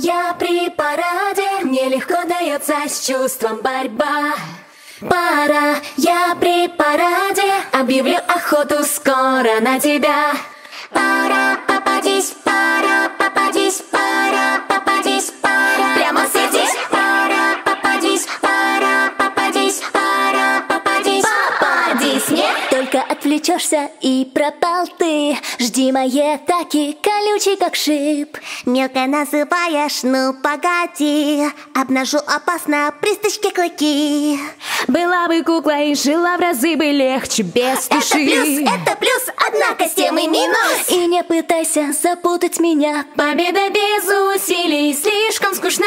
я при параде, мне легко дается с чувством борьба. Пора, я при параде, объявлю охоту скоро на тебя. Пора, попадись, пора, попадись, пора, попадись, пора. Прямо садись, пора, попадись, пора, попадись, пора, попадись, попадись, нет? Только отвлечешься и пропал ты. Жди моей атаки, колючий как шип. Мелко называешь, ну погоди. Обнажу опасно при стычке клыки. Была бы кукла и жила в разы бы легче без души. Это плюс, однако с тем и минус. И не пытайся запутать меня. Победа без усилий слишком скучна.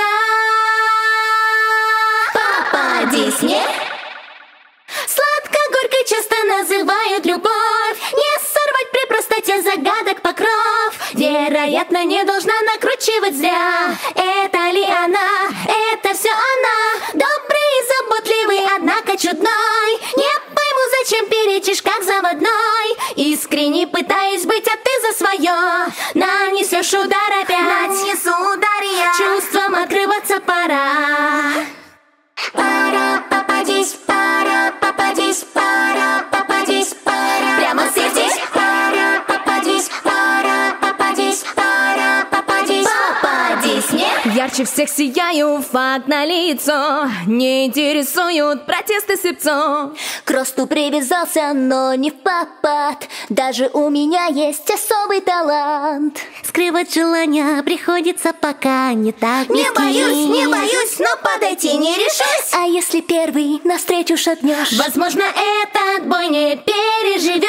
Попадись, нет? Сладко-горькой часто называют любовь. Не сорвать при простоте загадок покров. Вероятно, не должна накручивать зря. Это ли она? Это все она. Добрый и заботливый, однако чудной. Не пойму, зачем перечишь, как заводной. Искренне пытаясь быть, а ты за свое нанесешь удар опять. Нанесу удар я. Чувством открываться пора. Пора, попадись, пора, попадись, пора, попадись, пора. Прямо садись, пора, попадись, пора, попадись, пора, попадись, попадись, нет? Ярче всех сияю, факт на лицо. Не интересуют протесты слепцов. К росту привязался, но не в попад. Даже у меня есть особый талант. Скрывать желания приходится пока не так близки. Не боюсь, но подойти не решусь. А если первый навстречу шагнешь? Возможно, этот бой не переживешь.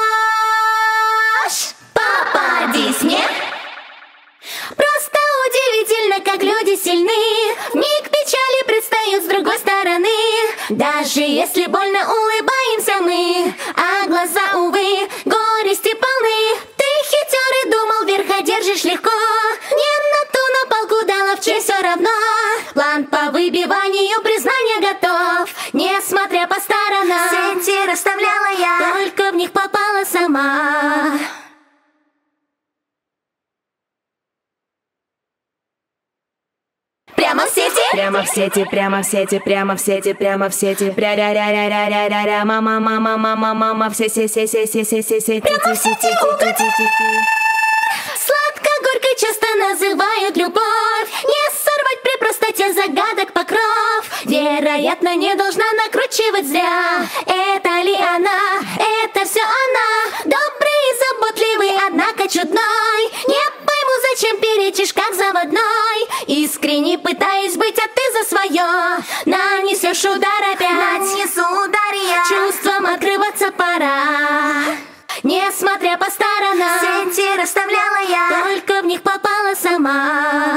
Попадись, нет? Просто удивительно, как люди сильны. Вмиг печали предстают с другой стороны. Даже если больно, улыбаемся мы, а глаза, увы, горести полны. Ты хитер и думал, верх одержишь легко. Не на ту напалку дала в честь все равно. План по выбиванию признания готов. Несмотря по сторонам, Сети расставляла я. только в них попала сама. Прямо в сети? Прямо в сети, прямо в сети, прямо в сети, прямо в сети. Пря-ря-ря-ря-ря-ря-ря-ря. Мама, все Сладко-горькой часто называют любовь. Не сорвать при простоте загадок покров. Вероятно, не должна накручивать зря. Это ли она? Это все она. Добрый и заботливый, однако чудной. Не пойму, зачем перечишь, как заводной. Искренне пытаясь быть, а ты за свое нанесешь удар опять. Нанесу удар я. Чувством открываться пора. Несмотря по сторонам, Сети расставляла я. только в них попала сама.